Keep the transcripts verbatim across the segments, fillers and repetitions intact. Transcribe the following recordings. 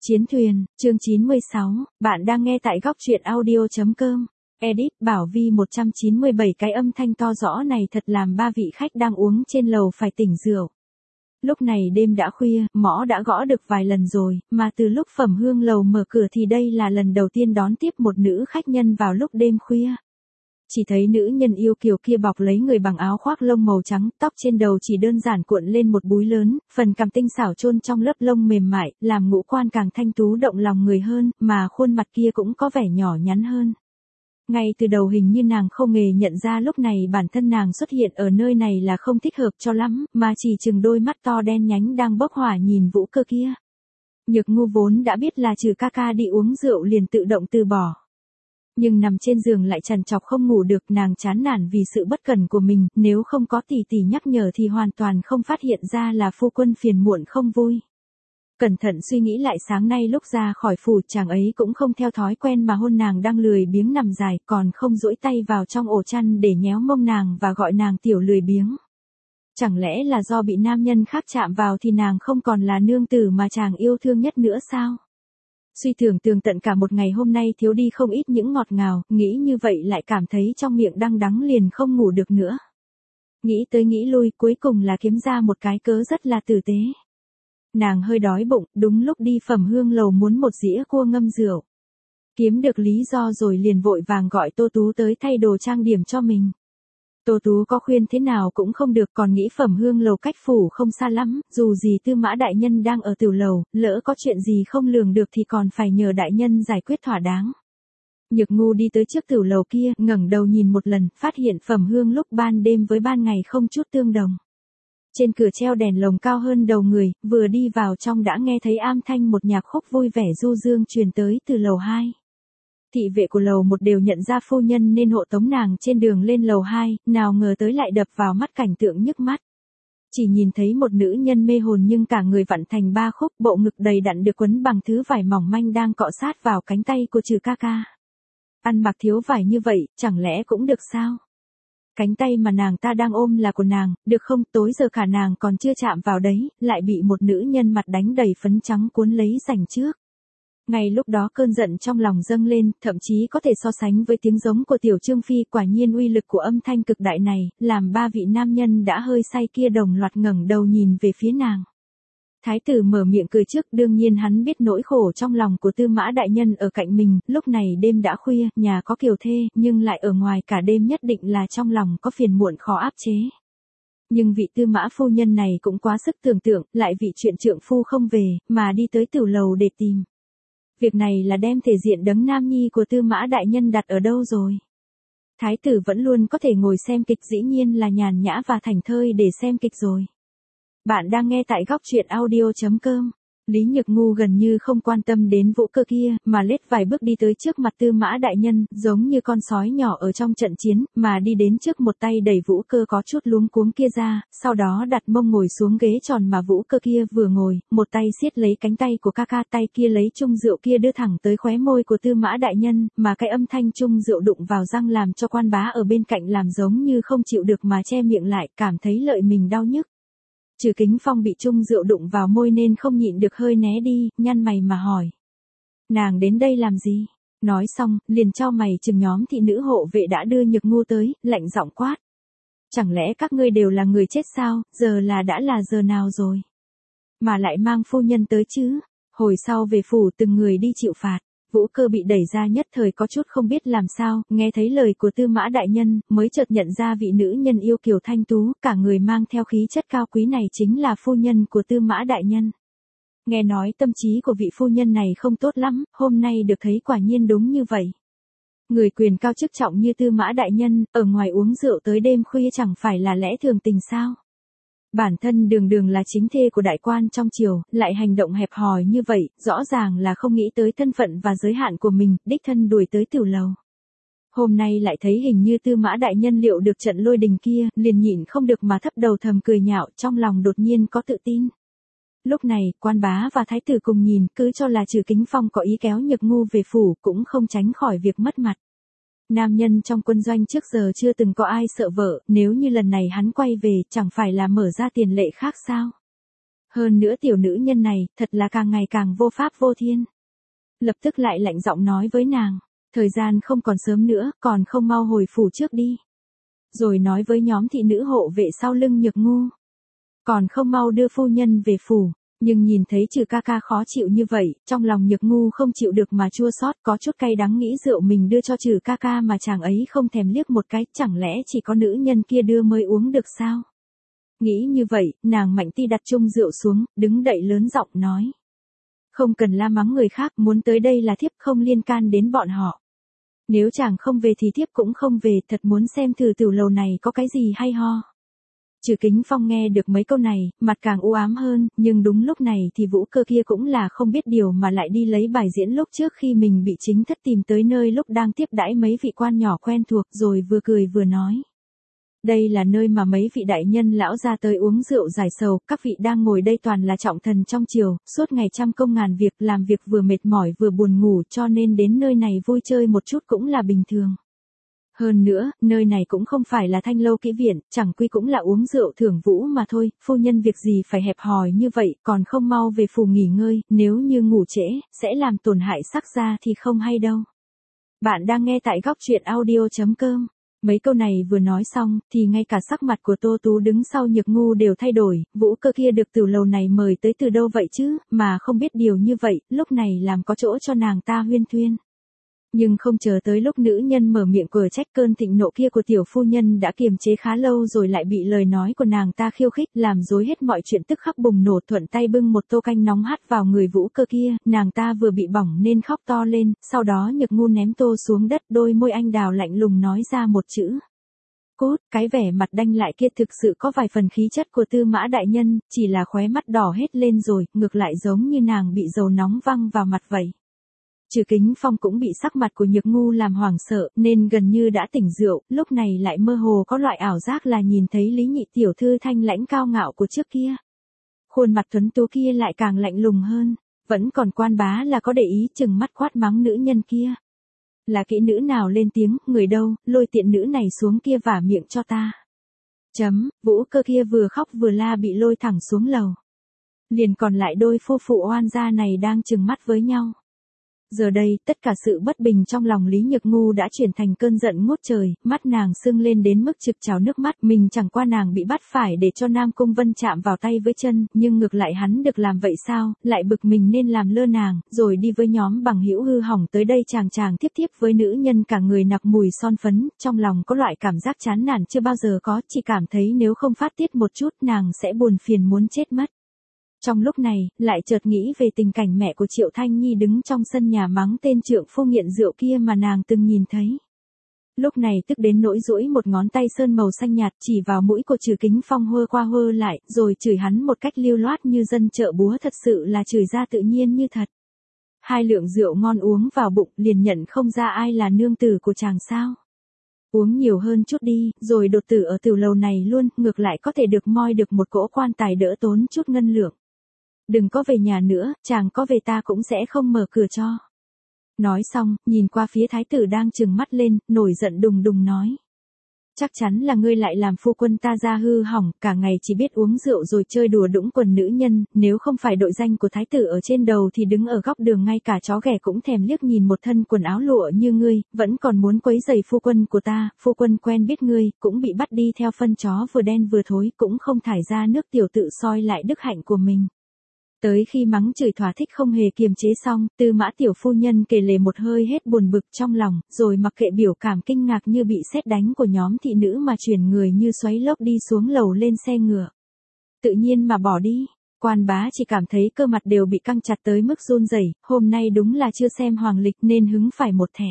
Chiến thuyền, chương chín mươi sáu, bạn đang nghe tại góc truyện audio.com. Edit Bảo Vi một trăm chín mươi bảy. Cái âm thanh to rõ này thật làm ba vị khách đang uống trên lầu phải tỉnh rượu. Lúc này đêm đã khuya, mõ đã gõ được vài lần rồi, mà từ lúc Phẩm Hương lầu mở cửa thì đây là lần đầu tiên đón tiếp một nữ khách nhân vào lúc đêm khuya. Chỉ thấy nữ nhân yêu kiều kia bọc lấy người bằng áo khoác lông màu trắng, tóc trên đầu chỉ đơn giản cuộn lên một búi lớn, phần cằm tinh xảo chôn trong lớp lông mềm mại, làm ngũ quan càng thanh tú động lòng người hơn, mà khuôn mặt kia cũng có vẻ nhỏ nhắn hơn. Ngay từ đầu hình như nàng không hề nhận ra lúc này bản thân nàng xuất hiện ở nơi này là không thích hợp cho lắm, mà chỉ chừng đôi mắt to đen nhánh đang bốc hỏa nhìn Vũ Cơ kia. Nhược Ngu vốn đã biết là trừ ca ca đi uống rượu liền tự động từ bỏ. Nhưng nằm trên giường lại trằn trọc không ngủ được, nàng chán nản vì sự bất cẩn của mình, nếu không có tỷ tỷ nhắc nhở thì hoàn toàn không phát hiện ra là phu quân phiền muộn không vui. Cẩn thận suy nghĩ lại, sáng nay lúc ra khỏi phủ chàng ấy cũng không theo thói quen mà hôn nàng đang lười biếng nằm dài, còn không duỗi tay vào trong ổ chăn để nhéo mông nàng và gọi nàng tiểu lười biếng. Chẳng lẽ là do bị nam nhân khác chạm vào thì nàng không còn là nương tử mà chàng yêu thương nhất nữa sao? Suy tưởng tường tận cả một ngày hôm nay thiếu đi không ít những ngọt ngào, nghĩ như vậy lại cảm thấy trong miệng đắng đắng liền không ngủ được nữa. Nghĩ tới nghĩ lui cuối cùng là kiếm ra một cái cớ rất là tử tế. Nàng hơi đói bụng, đúng lúc đi Phẩm Hương lầu muốn một dĩa cua ngâm rượu. Kiếm được lý do rồi liền vội vàng gọi Tô Tú tới thay đồ trang điểm cho mình. Tô Tú có khuyên thế nào cũng không được, còn nghĩ Phẩm Hương lầu cách phủ không xa lắm, dù gì Tư Mã đại nhân đang ở tiểu lầu, lỡ có chuyện gì không lường được thì còn phải nhờ đại nhân giải quyết thỏa đáng. Nhược Ngu đi tới trước tiểu lầu kia, ngẩng đầu nhìn một lần, phát hiện Phẩm Hương lúc ban đêm với ban ngày không chút tương đồng. Trên cửa treo đèn lồng cao hơn đầu người, vừa đi vào trong đã nghe thấy am thanh một nhạc khúc vui vẻ du dương truyền tới từ lầu hai. Thị vệ của lầu một đều nhận ra phu nhân nên hộ tống nàng trên đường lên lầu hai, nào ngờ tới lại đập vào mắt cảnh tượng nhức mắt. Chỉ nhìn thấy một nữ nhân mê hồn nhưng cả người vặn thành ba khúc, bộ ngực đầy đặn được quấn bằng thứ vải mỏng manh đang cọ sát vào cánh tay của Trừ ca ca. Ăn mặc thiếu vải như vậy, chẳng lẽ cũng được sao? Cánh tay mà nàng ta đang ôm là của nàng, được không? Tối giờ cả nàng còn chưa chạm vào đấy, lại bị một nữ nhân mặt đánh đầy phấn trắng cuốn lấy giành trước. Ngay lúc đó cơn giận trong lòng dâng lên, thậm chí có thể so sánh với tiếng giống của Tiểu Trương Phi, quả nhiên uy lực của âm thanh cực đại này, làm ba vị nam nhân đã hơi say kia đồng loạt ngẩng đầu nhìn về phía nàng. Thái tử mở miệng cười trước, đương nhiên hắn biết nỗi khổ trong lòng của Tư Mã đại nhân ở cạnh mình, lúc này đêm đã khuya, nhà có kiều thê, nhưng lại ở ngoài cả đêm nhất định là trong lòng có phiền muộn khó áp chế. Nhưng vị Tư Mã phu nhân này cũng quá sức tưởng tượng, lại vị chuyện trượng phu không về, mà đi tới tiểu lầu để tìm. Việc này là đem thể diện đấng nam nhi của Tư Mã đại nhân đặt ở đâu rồi? Thái tử vẫn luôn có thể ngồi xem kịch, dĩ nhiên là nhàn nhã và thảnh thơi để xem kịch rồi. Bạn đang nghe tại góc truyện audio.com. Lý Nhược Ngu gần như không quan tâm đến Vũ Cơ kia, mà lết vài bước đi tới trước mặt Tư Mã đại nhân, giống như con sói nhỏ ở trong trận chiến, mà đi đến trước một tay đẩy Vũ Cơ có chút luống cuống kia ra, sau đó đặt mông ngồi xuống ghế tròn mà Vũ Cơ kia vừa ngồi, một tay siết lấy cánh tay của ca ca, tay kia lấy chung rượu kia đưa thẳng tới khóe môi của Tư Mã đại nhân, mà cái âm thanh chung rượu đụng vào răng làm cho quan bá ở bên cạnh làm giống như không chịu được mà che miệng lại, cảm thấy lợi mình đau nhức. Trừ Kính Phong bị chung rượu đụng vào môi nên không nhịn được hơi né đi, nhăn mày mà hỏi. Nàng đến đây làm gì? Nói xong, liền chau mày chừng nhóm thị nữ hộ vệ đã đưa Nhược Ngu tới, lạnh giọng quát. Chẳng lẽ các ngươi đều là người chết sao, giờ là đã là giờ nào rồi? Mà lại mang phu nhân tới chứ? Hồi sau về phủ từng người đi chịu phạt. Vũ Cơ bị đẩy ra nhất thời có chút không biết làm sao, nghe thấy lời của Tư Mã đại nhân, mới chợt nhận ra vị nữ nhân yêu kiều thanh tú, cả người mang theo khí chất cao quý này chính là phu nhân của Tư Mã đại nhân. Nghe nói tâm trí của vị phu nhân này không tốt lắm, hôm nay được thấy quả nhiên đúng như vậy. Người quyền cao chức trọng như Tư Mã đại nhân, ở ngoài uống rượu tới đêm khuya chẳng phải là lẽ thường tình sao? Bản thân đường đường là chính thê của đại quan trong triều, lại hành động hẹp hòi như vậy, rõ ràng là không nghĩ tới thân phận và giới hạn của mình, đích thân đuổi tới tiểu lầu. Hôm nay lại thấy hình như Tư Mã đại nhân liệu được trận lôi đình kia, liền nhịn không được mà thấp đầu thầm cười nhạo, trong lòng đột nhiên có tự tin. Lúc này, quan bá và thái tử cùng nhìn, cứ cho là Trừ Kính Phong có ý kéo Nhược Ngu về phủ, cũng không tránh khỏi việc mất mặt. Nam nhân trong quân doanh trước giờ chưa từng có ai sợ vợ, nếu như lần này hắn quay về, chẳng phải là mở ra tiền lệ khác sao? Hơn nữa tiểu nữ nhân này, thật là càng ngày càng vô pháp vô thiên. Lập tức lại lạnh giọng nói với nàng, thời gian không còn sớm nữa, còn không mau hồi phủ trước đi. Rồi nói với nhóm thị nữ hộ vệ sau lưng Nhược Ngu, còn không mau đưa phu nhân về phủ. Nhưng nhìn thấy Trừ ca ca khó chịu như vậy, trong lòng Nhược Ngu không chịu được mà chua xót, có chút cay đắng nghĩ rượu mình đưa cho Trừ ca ca mà chàng ấy không thèm liếc một cái, chẳng lẽ chỉ có nữ nhân kia đưa mới uống được sao? Nghĩ như vậy, nàng Mạnh Ti đặt chung rượu xuống, đứng đậy lớn giọng nói. Không cần la mắng người khác, muốn tới đây là thiếp không liên can đến bọn họ. Nếu chàng không về thì thiếp cũng không về, thật muốn xem thử tiểu lầu này có cái gì hay ho. Trừ Kính Phong nghe được mấy câu này, mặt càng u ám hơn, nhưng đúng lúc này thì Vũ Cơ kia cũng là không biết điều mà lại đi lấy bài diễn lúc trước khi mình bị chính thất tìm tới nơi lúc đang tiếp đãi mấy vị quan nhỏ quen thuộc, rồi vừa cười vừa nói. Đây là nơi mà mấy vị đại nhân lão ra tới uống rượu giải sầu, các vị đang ngồi đây toàn là trọng thần trong triều, suốt ngày trăm công ngàn việc, làm việc vừa mệt mỏi vừa buồn ngủ, cho nên đến nơi này vui chơi một chút cũng là bình thường. Hơn nữa, nơi này cũng không phải là Thanh Lâu Kỹ Viện, chẳng quy cũng là uống rượu thưởng vũ mà thôi, phu nhân việc gì phải hẹp hòi như vậy, còn không mau về phủ nghỉ ngơi, nếu như ngủ trễ, sẽ làm tổn hại sắc da thì không hay đâu. Bạn đang nghe tại góc truyện audio chấm com. Mấy câu này vừa nói xong, thì ngay cả sắc mặt của Tô Tú đứng sau Nhược Ngu đều thay đổi, Vũ Cơ kia được từ lầu này mời tới từ đâu vậy chứ, mà không biết điều như vậy, lúc này làm có chỗ cho nàng ta huyên thuyên. Nhưng không chờ tới lúc nữ nhân mở miệng cửa trách, cơn thịnh nộ kia của tiểu phu nhân đã kiềm chế khá lâu rồi lại bị lời nói của nàng ta khiêu khích, làm rối hết mọi chuyện, tức khắc bùng nổ, thuận tay bưng một tô canh nóng hắt vào người Vũ Cơ kia, nàng ta vừa bị bỏng nên khóc to lên, sau đó Nhược Ngu ném tô xuống đất, đôi môi anh đào lạnh lùng nói ra một chữ. Cút, cái vẻ mặt đanh lại kia thực sự có vài phần khí chất của Tư Mã đại nhân, chỉ là khóe mắt đỏ hết lên rồi, ngược lại giống như nàng bị dầu nóng văng vào mặt vậy. Trừ Kính Phong cũng bị sắc mặt của Nhược Ngu làm hoảng sợ, nên gần như đã tỉnh rượu, lúc này lại mơ hồ có loại ảo giác là nhìn thấy Lý Nhị tiểu thư thanh lãnh cao ngạo của trước kia. Khuôn mặt tuấn tú kia lại càng lạnh lùng hơn, vẫn còn Quan Bá là có để ý chừng mắt quát mắng nữ nhân kia. Là kỹ nữ nào lên tiếng, người đâu, lôi tiện nữ này xuống kia vả miệng cho ta. Chấm, Vũ Cơ kia vừa khóc vừa la bị lôi thẳng xuống lầu. Liền còn lại đôi phu phụ oan gia này đang chừng mắt với nhau. Giờ đây, tất cả sự bất bình trong lòng Lý Nhược Ngu đã chuyển thành cơn giận ngút trời, mắt nàng sưng lên đến mức trực trào nước mắt, mình chẳng qua nàng bị bắt phải để cho Nam Cung Vân chạm vào tay với chân, nhưng ngược lại hắn được làm vậy sao, lại bực mình nên làm lơ nàng, rồi đi với nhóm bằng hữu hư hỏng tới đây chàng chàng tiếp tiếp với nữ nhân cả người nặc mùi son phấn, trong lòng có loại cảm giác chán nản chưa bao giờ có, chỉ cảm thấy nếu không phát tiết một chút nàng sẽ buồn phiền muốn chết mất. Trong lúc này, lại chợt nghĩ về tình cảnh mẹ của Triệu Thanh Nhi đứng trong sân nhà mắng tên trượng phu nghiện rượu kia mà nàng từng nhìn thấy. Lúc này tức đến nỗi duỗi một ngón tay sơn màu xanh nhạt chỉ vào mũi của Trừ Kính Phong hơ qua hơ lại, rồi chửi hắn một cách lưu loát như dân chợ búa, thật sự là chửi ra tự nhiên như thật. Hai lượng rượu ngon uống vào bụng liền nhận không ra ai là nương tử của chàng sao. Uống nhiều hơn chút đi, rồi đột tử ở tiểu lầu này luôn, ngược lại có thể được moi được một cỗ quan tài đỡ tốn chút ngân lượng. Đừng có về nhà nữa, chàng có về ta cũng sẽ không mở cửa cho. Nói xong, nhìn qua phía thái tử đang trừng mắt lên, nổi giận đùng đùng nói. Chắc chắn là ngươi lại làm phu quân ta ra hư hỏng, cả ngày chỉ biết uống rượu rồi chơi đùa đũng quần nữ nhân, nếu không phải đội danh của thái tử ở trên đầu thì đứng ở góc đường ngay cả chó ghẻ cũng thèm liếc nhìn một thân quần áo lụa như ngươi, vẫn còn muốn quấy rầy phu quân của ta, phu quân quen biết ngươi, cũng bị bắt đi theo phân chó vừa đen vừa thối, cũng không thải ra nước tiểu tự soi lại đức hạnh của mình. Tới khi mắng chửi thỏa thích không hề kiềm chế xong, Tư Mã tiểu phu nhân kể lể một hơi hết buồn bực trong lòng, rồi mặc kệ biểu cảm kinh ngạc như bị sét đánh của nhóm thị nữ mà chuyển người như xoáy lốc đi xuống lầu lên xe ngựa. Tự nhiên mà bỏ đi, Quan Bá chỉ cảm thấy cơ mặt đều bị căng chặt tới mức run rẩy, hôm nay đúng là chưa xem hoàng lịch nên hứng phải một thẻ.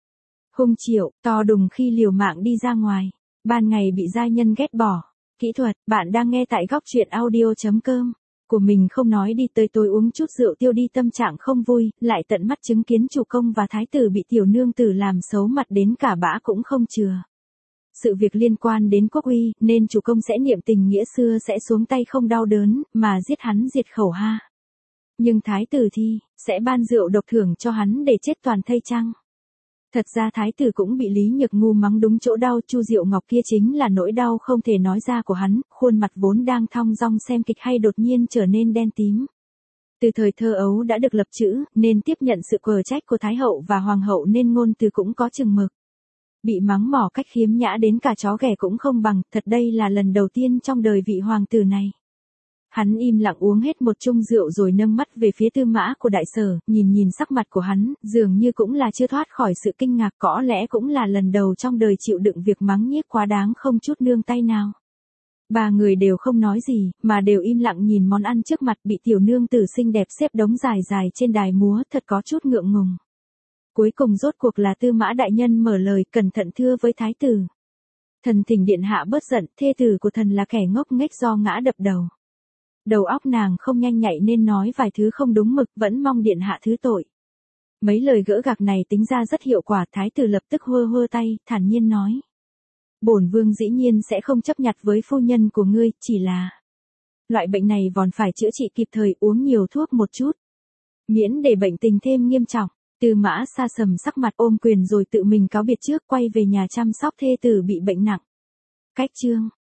Hung Triệu, to đùng khi liều mạng đi ra ngoài, ban ngày bị giai nhân ghét bỏ. Kỹ thuật, bạn đang nghe tại góc truyện audio chấm com. Của mình không nói đi tới tôi uống chút rượu tiêu đi tâm trạng không vui, lại tận mắt chứng kiến chủ công và thái tử bị tiểu nương tử làm xấu mặt đến cả bã cũng không chừa. Sự việc liên quan đến quốc uy, nên chủ công sẽ niệm tình nghĩa xưa sẽ xuống tay không đau đớn, mà giết hắn diệt khẩu ha. Nhưng thái tử thì, sẽ ban rượu độc thưởng cho hắn để chết toàn thây chăng? Thật ra thái tử cũng bị Lý Nhược Ngu mắng đúng chỗ đau, Chu Diệu Ngọc kia chính là nỗi đau không thể nói ra của hắn, khuôn mặt vốn đang thong dong xem kịch hay đột nhiên trở nên đen tím. Từ thời thơ ấu đã được lập chữ, nên tiếp nhận sự quở trách của Thái hậu và Hoàng hậu nên ngôn từ cũng có chừng mực. Bị mắng mỏ cách khiếm nhã đến cả chó ghẻ cũng không bằng, thật đây là lần đầu tiên trong đời vị hoàng tử này. Hắn im lặng uống hết một chung rượu rồi nâng mắt về phía Tư Mã của đại sở, nhìn nhìn sắc mặt của hắn, dường như cũng là chưa thoát khỏi sự kinh ngạc, có lẽ cũng là lần đầu trong đời chịu đựng việc mắng nhiếc quá đáng không chút nương tay nào. Ba người đều không nói gì, mà đều im lặng nhìn món ăn trước mặt bị tiểu nương tử xinh đẹp xếp đống dài dài trên đài múa, thật có chút ngượng ngùng. Cuối cùng rốt cuộc là Tư Mã đại nhân mở lời, cẩn thận thưa với thái tử. Thần thỉnh điện hạ bớt giận, thê tử của thần là kẻ ngốc nghếch do ngã đập đầu. Đầu óc nàng không nhanh nhạy nên nói vài thứ không đúng mực, vẫn mong điện hạ thứ tội. Mấy lời gỡ gạc này tính ra rất hiệu quả, thái tử lập tức hơ hơ tay, thản nhiên nói. Bổn vương dĩ nhiên sẽ không chấp nhặt với phu nhân của ngươi, chỉ là loại bệnh này vòn phải chữa trị kịp thời, uống nhiều thuốc một chút. Miễn để bệnh tình thêm nghiêm trọng. Tư Mã Sa sầm sắc mặt ôm quyền rồi tự mình cáo biệt trước, quay về nhà chăm sóc thê tử bị bệnh nặng. Cách chương